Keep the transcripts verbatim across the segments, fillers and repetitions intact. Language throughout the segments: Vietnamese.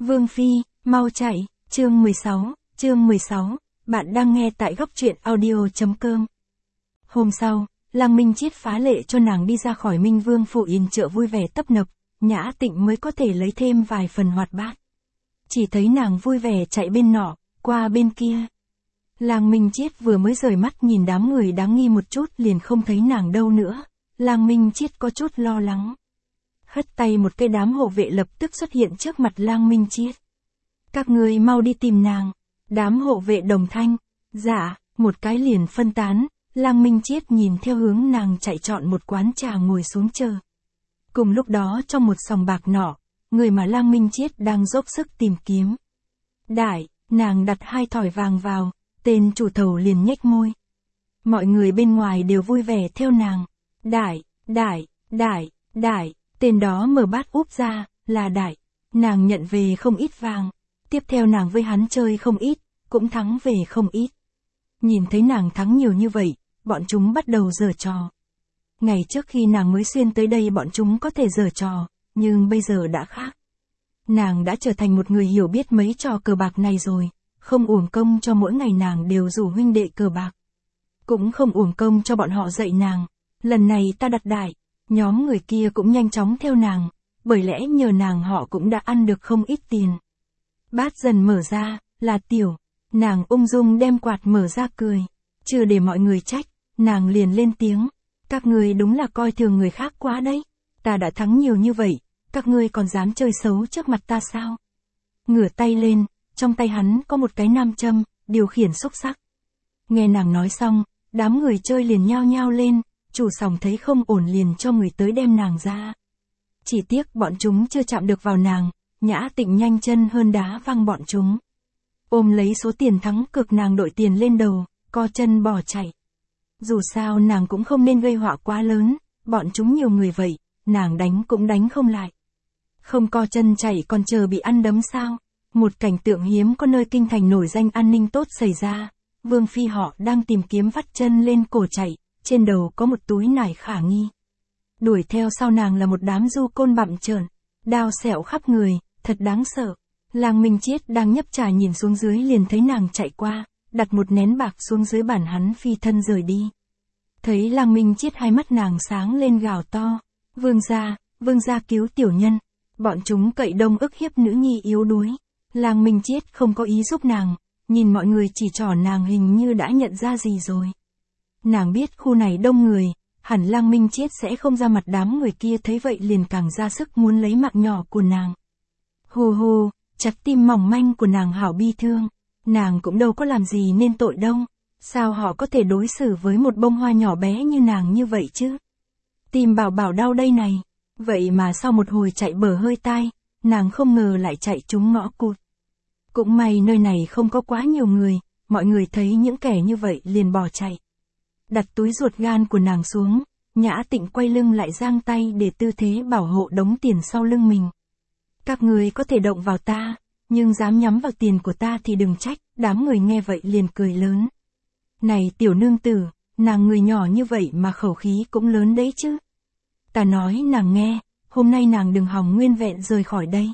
Vương Phi, mau chạy, chương mười sáu, chương mười sáu, bạn đang nghe tại góc truyện audio chấm com. Hôm sau, Lăng Minh Chiết phá lệ cho nàng đi ra khỏi Minh Vương phủ yên chợ vui vẻ tấp nập, Nhã Tịnh mới có thể lấy thêm vài phần hoạt bát. Chỉ thấy nàng vui vẻ chạy bên nọ, qua bên kia. Lăng Minh Chiết vừa mới rời mắt nhìn đám người đáng nghi một chút liền không thấy nàng đâu nữa, Lăng Minh Chiết có chút lo lắng. Hất tay một cây đám hộ vệ lập tức xuất hiện trước mặt Lăng Minh Chiết. Các ngươi mau đi tìm nàng. Đám hộ vệ đồng thanh. Dạ, một cái liền phân tán, Lăng Minh Chiết nhìn theo hướng nàng chạy chọn một quán trà ngồi xuống chờ. Cùng lúc đó trong một sòng bạc nọ, người mà Lăng Minh Chiết đang dốc sức tìm kiếm. Đại, nàng đặt hai thỏi vàng vào, tên chủ thầu liền nhếch môi. Mọi người bên ngoài đều vui vẻ theo nàng. Đại, đại, đại, đại. Tên đó mở bát úp ra, là Đại. Nàng nhận về không ít vàng. Tiếp theo nàng với hắn chơi không ít, cũng thắng về không ít. Nhìn thấy nàng thắng nhiều như vậy, bọn chúng bắt đầu giở trò. Ngày trước khi nàng mới xuyên tới đây bọn chúng có thể giở trò, nhưng bây giờ đã khác. Nàng đã trở thành một người hiểu biết mấy trò cờ bạc này rồi, không uổng công cho mỗi ngày nàng đều rủ huynh đệ cờ bạc. Cũng không uổng công cho bọn họ dạy nàng, lần này ta đặt Đại. Nhóm người kia cũng nhanh chóng theo nàng, bởi lẽ nhờ nàng họ cũng đã ăn được không ít tiền. Bát dần mở ra, là Tiểu. Nàng ung dung đem quạt mở ra cười. Chưa để mọi người trách, nàng liền lên tiếng. Các ngươi đúng là coi thường người khác quá đấy. Ta đã thắng nhiều như vậy, các ngươi còn dám chơi xấu trước mặt ta sao? Ngửa tay lên, trong tay hắn có một cái nam châm, điều khiển xúc sắc. Nghe nàng nói xong, đám người chơi liền nhao nhao lên. Chủ sòng thấy không ổn liền cho người tới đem nàng ra. Chỉ tiếc bọn chúng chưa chạm được vào nàng, Nhã Tịnh nhanh chân hơn đá văng bọn chúng. Ôm lấy số tiền thắng cực nàng đội tiền lên đầu, co chân bỏ chạy. Dù sao nàng cũng không nên gây họa quá lớn, bọn chúng nhiều người vậy, nàng đánh cũng đánh không lại. Không co chân chạy còn chờ bị ăn đấm sao? Một cảnh tượng hiếm có nơi kinh thành nổi danh an ninh tốt xảy ra. Vương Phi họ đang tìm kiếm vắt chân lên cổ chạy. Trên đầu có một túi nải khả nghi. Đuổi theo sau nàng là một đám du côn bặm trợn, đao sẹo khắp người, thật đáng sợ. Lăng Minh Chiết đang nhấp trà nhìn xuống dưới liền thấy nàng chạy qua, đặt một nén bạc xuống dưới bàn hắn phi thân rời đi. Thấy Lăng Minh Chiết hai mắt nàng sáng lên gào to. Vương gia, vương gia cứu tiểu nhân. Bọn chúng cậy đông ức hiếp nữ nhi yếu đuối. Lăng Minh Chiết không có ý giúp nàng, nhìn mọi người chỉ trỏ nàng hình như đã nhận ra gì rồi. Nàng biết khu này đông người, hẳn Lăng Minh Chiết sẽ không ra mặt đám người kia thấy vậy liền càng ra sức muốn lấy mạng nhỏ của nàng. Hù hù, chặt tim mỏng manh của nàng hảo bi thương. Nàng cũng đâu có làm gì nên tội đâu. Sao họ có thể đối xử với một bông hoa nhỏ bé như nàng như vậy chứ? Tim bảo bảo đau đây này. Vậy mà sau một hồi chạy bở hơi tai, nàng không ngờ lại chạy trúng ngõ cụt. Cũng may nơi này không có quá nhiều người, mọi người thấy những kẻ như vậy liền bỏ chạy. Đặt túi ruột gan của nàng xuống, Nhã Tịnh quay lưng lại giang tay để tư thế bảo hộ đống tiền sau lưng mình. Các người có thể động vào ta, nhưng dám nhắm vào tiền của ta thì đừng trách, đám người nghe vậy liền cười lớn. Này tiểu nương tử, nàng người nhỏ như vậy mà khẩu khí cũng lớn đấy chứ. Ta nói nàng nghe, hôm nay nàng đừng hòng nguyên vẹn rời khỏi đây.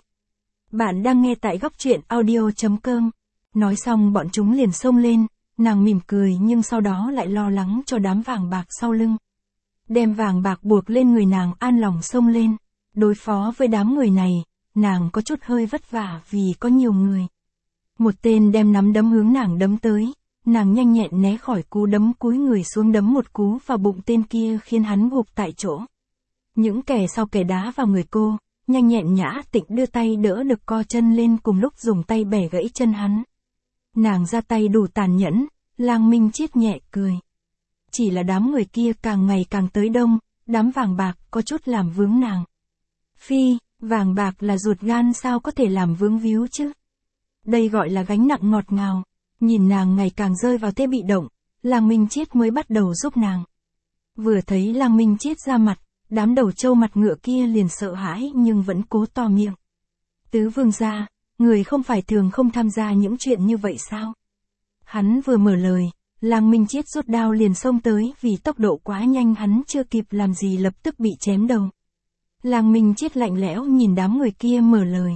Bạn đang nghe tại góc truyện audio chấm com. Nói xong bọn chúng liền xông lên. Nàng mỉm cười nhưng sau đó lại lo lắng cho đám vàng bạc sau lưng. Đem vàng bạc buộc lên người nàng an lòng xông lên. Đối phó với đám người này, nàng có chút hơi vất vả vì có nhiều người. Một tên đem nắm đấm hướng nàng đấm tới. Nàng nhanh nhẹn né khỏi cú đấm cúi người xuống đấm một cú vào bụng tên kia khiến hắn gục tại chỗ. Những kẻ sau kẻ đá vào người cô, nhanh nhẹn Nhã Tịnh đưa tay đỡ được co chân lên cùng lúc dùng tay bẻ gãy chân hắn. Nàng ra tay đủ tàn nhẫn, Lăng Minh Chiết nhẹ cười. Chỉ là đám người kia càng ngày càng tới đông, đám vàng bạc có chút làm vướng nàng. Phi, vàng bạc là ruột gan sao có thể làm vướng víu chứ? Đây gọi là gánh nặng ngọt ngào. Nhìn nàng ngày càng rơi vào thế bị động, Lăng Minh Chiết mới bắt đầu giúp nàng. Vừa thấy Lăng Minh Chiết ra mặt, đám đầu trâu mặt ngựa kia liền sợ hãi nhưng vẫn cố to miệng. Tứ vương gia, người không phải thường không tham gia những chuyện như vậy sao? Hắn vừa mở lời, Lăng Minh Chiết rút đao liền xông tới vì tốc độ quá nhanh hắn chưa kịp làm gì lập tức bị chém đầu. Lăng Minh Chiết lạnh lẽo nhìn đám người kia mở lời.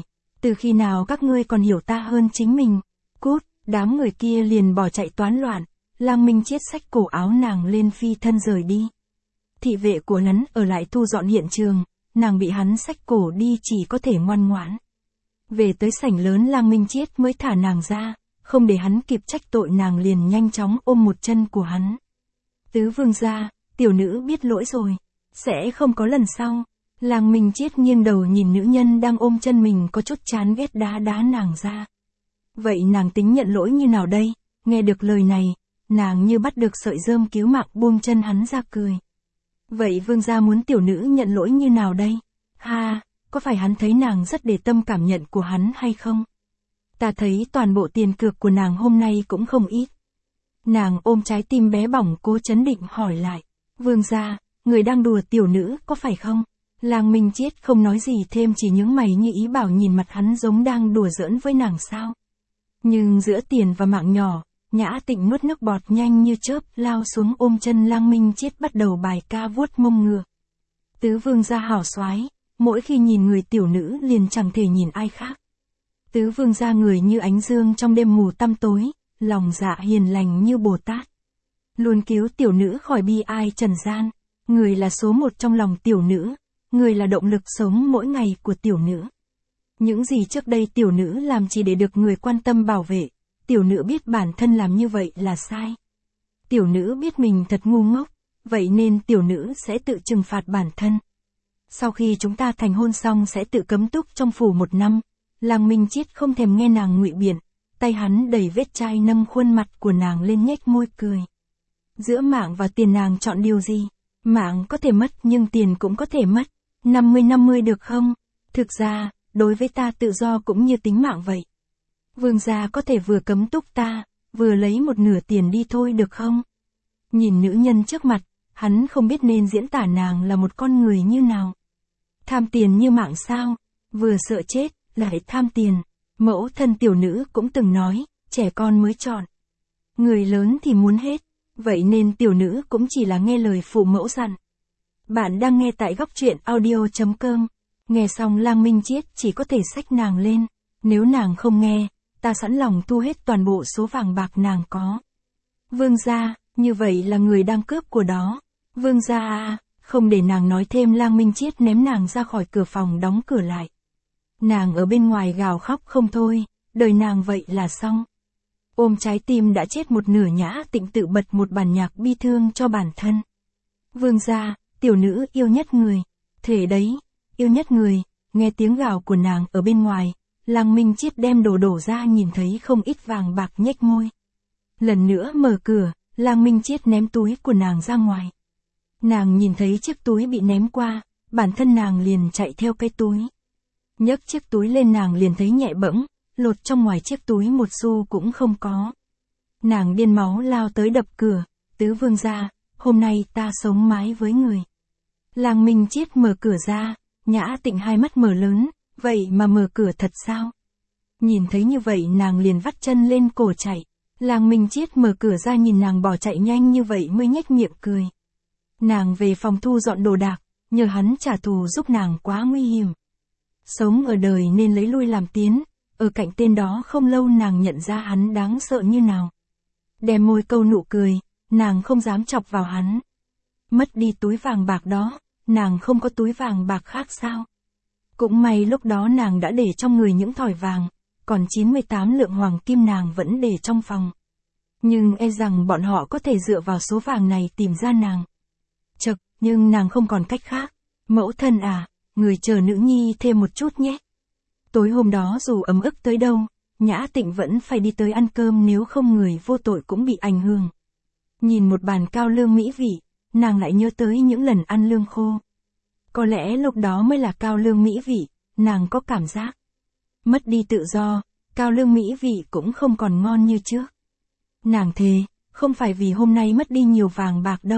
Từ khi nào các ngươi còn hiểu ta hơn chính mình? Cút, đám người kia liền bỏ chạy toán loạn, Lang Minh Chiết xách cổ áo nàng lên phi thân rời đi. Thị vệ của hắn ở lại thu dọn hiện trường, nàng bị hắn xách cổ đi chỉ có thể ngoan ngoãn. Về tới sảnh lớn Lang Minh Chiết mới thả nàng ra, không để hắn kịp trách tội nàng liền nhanh chóng ôm một chân của hắn. Tứ vương gia, tiểu nữ biết lỗi rồi, sẽ không có lần sau. Lang Minh Chiết nghiêng đầu nhìn nữ nhân đang ôm chân mình có chút chán ghét đá đá nàng ra. Vậy nàng tính nhận lỗi như nào đây? Nghe được lời này, nàng như bắt được sợi rơm cứu mạng buông chân hắn ra cười. Vậy vương gia muốn tiểu nữ nhận lỗi như nào đây? Ha, có phải hắn thấy nàng rất để tâm cảm nhận của hắn hay không? Ta thấy toàn bộ tiền cược của nàng hôm nay cũng không ít. Nàng ôm trái tim bé bỏng cố chấn định hỏi lại. Vương gia, người đang đùa tiểu nữ có phải không? Lang Minh Chiết không nói gì thêm chỉ nhướng mày như ý bảo nhìn mặt hắn giống đang đùa giỡn với nàng sao. Nhưng giữa tiền và mạng nhỏ, Nhã Tịnh nuốt nước bọt nhanh như chớp lao xuống ôm chân Lang Minh Chiết bắt đầu bài ca vuốt mông ngựa. Tứ vương gia hảo soái, mỗi khi nhìn người tiểu nữ liền chẳng thể nhìn ai khác. Tứ vương gia người như ánh dương trong đêm mù tăm tối, lòng dạ hiền lành như Bồ Tát. Luôn cứu tiểu nữ khỏi bi ai trần gian, người là số một trong lòng tiểu nữ, người là động lực sống mỗi ngày của tiểu nữ. Những gì trước đây tiểu nữ làm chỉ để được người quan tâm bảo vệ, tiểu nữ biết bản thân làm như vậy là sai. Tiểu nữ biết mình thật ngu ngốc, vậy nên tiểu nữ sẽ tự trừng phạt bản thân. Sau khi chúng ta thành hôn xong sẽ tự cấm túc trong phủ một năm. Lang Minh Chiết không thèm nghe nàng ngụy biện, tay hắn đầy vết chai nâng khuôn mặt của nàng lên nhếch môi cười. Giữa mạng và tiền nàng chọn điều gì? Mạng có thể mất nhưng tiền cũng có thể mất. năm mươi năm mươi được không? Thực ra, đối với ta tự do cũng như tính mạng vậy. Vương gia có thể vừa cấm túc ta, vừa lấy một nửa tiền đi thôi được không? Nhìn nữ nhân trước mặt, hắn không biết nên diễn tả nàng là một con người như nào. Tham tiền như mạng sao? Vừa sợ chết, lại tham tiền. Mẫu thân tiểu nữ cũng từng nói, trẻ con mới chọn. Người lớn thì muốn hết, vậy nên tiểu nữ cũng chỉ là nghe lời phụ mẫu dặn. Bạn đang nghe tại góc truyện audio chấm com. Nghe xong Lang Minh Chiết chỉ có thể xách nàng lên. Nếu nàng không nghe, ta sẵn lòng thu hết toàn bộ số vàng bạc nàng có. Vương gia, như vậy là người đang cướp của đó. Vương gia à, không để nàng nói thêm Lang Minh Chiết ném nàng ra khỏi cửa phòng đóng cửa lại. Nàng ở bên ngoài gào khóc không thôi, đời nàng vậy là xong. Ôm trái tim đã chết một nửa Nhã Tịnh tự bật một bản nhạc bi thương cho bản thân. Vương gia, tiểu nữ yêu nhất người. Thể đấy, yêu nhất người, nghe tiếng gào của nàng ở bên ngoài, Lang Minh Chiết đem đồ đổ ra nhìn thấy không ít vàng bạc nhếch môi. Lần nữa mở cửa, Lang Minh Chiết ném túi của nàng ra ngoài. Nàng nhìn thấy chiếc túi bị ném qua, bản thân nàng liền chạy theo cái túi. Nhấc chiếc túi lên nàng liền thấy nhẹ bẫng, lột trong ngoài chiếc túi một xu cũng không có. Nàng điên máu lao tới đập cửa, tứ vương gia, hôm nay ta sống mái với người. Lang Minh Chiết mở cửa ra, Nhã Tịnh hai mắt mở lớn, vậy mà mở cửa thật sao? Nhìn thấy như vậy nàng liền vắt chân lên cổ chạy. Lang Minh Chiết mở cửa ra nhìn nàng bỏ chạy nhanh như vậy mới nhếch miệng cười. Nàng về phòng thu dọn đồ đạc, nhờ hắn trả thù giúp nàng quá nguy hiểm. Sống ở đời nên lấy lui làm tiến, ở cạnh tên đó không lâu nàng nhận ra hắn đáng sợ như nào. Đem môi câu nụ cười, nàng không dám chọc vào hắn. Mất đi túi vàng bạc đó, nàng không có túi vàng bạc khác sao? Cũng may lúc đó nàng đã để trong người những thỏi vàng, còn chín mươi tám lượng hoàng kim nàng vẫn để trong phòng. Nhưng e rằng bọn họ có thể dựa vào số vàng này tìm ra nàng. Chật, nhưng nàng không còn cách khác. Mẫu thân à, người chờ nữ nhi thêm một chút nhé. Tối hôm đó dù ấm ức tới đâu, Nhã Tịnh vẫn phải đi tới ăn cơm nếu không người vô tội cũng bị ảnh hưởng. Nhìn một bàn cao lương mỹ vị, nàng lại nhớ tới những lần ăn lương khô. Có lẽ lúc đó mới là cao lương mỹ vị, nàng có cảm giác. Mất đi tự do, cao lương mỹ vị cũng không còn ngon như trước. Nàng thề, không phải vì hôm nay mất đi nhiều vàng bạc đâu.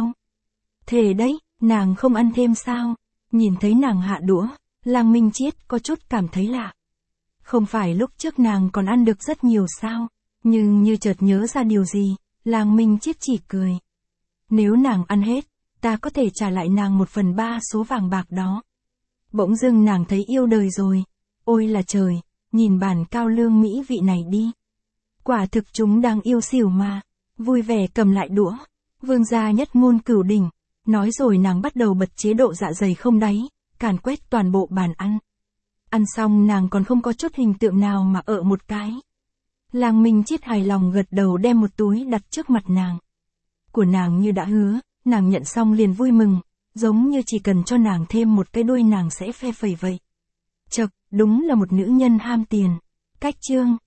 Thề đấy, nàng không ăn thêm sao? Nhìn thấy nàng hạ đũa, Lang Minh Chiết có chút cảm thấy lạ. Không phải lúc trước nàng còn ăn được rất nhiều sao? Nhưng như chợt nhớ ra điều gì, Lang Minh Chiết chỉ cười. Nếu nàng ăn hết, ta có thể trả lại nàng một phần ba số vàng bạc đó. Bỗng dưng nàng thấy yêu đời rồi. Ôi là trời, nhìn bàn cao lương mỹ vị này đi. Quả thực chúng đang yêu xỉu mà. Vui vẻ cầm lại đũa. Vương gia nhất ngôn cửu đỉnh. Nói rồi nàng bắt đầu bật chế độ dạ dày không đáy, càn quét toàn bộ bàn ăn. Ăn xong nàng còn không có chút hình tượng nào mà ợ một cái. Làng Minh Chiết hài lòng gật đầu đem một túi đặt trước mặt nàng. Của nàng như đã hứa, nàng nhận xong liền vui mừng, giống như chỉ cần cho nàng thêm một cái đuôi nàng sẽ phe phẩy vậy. Chậc, đúng là một nữ nhân ham tiền. Cách chương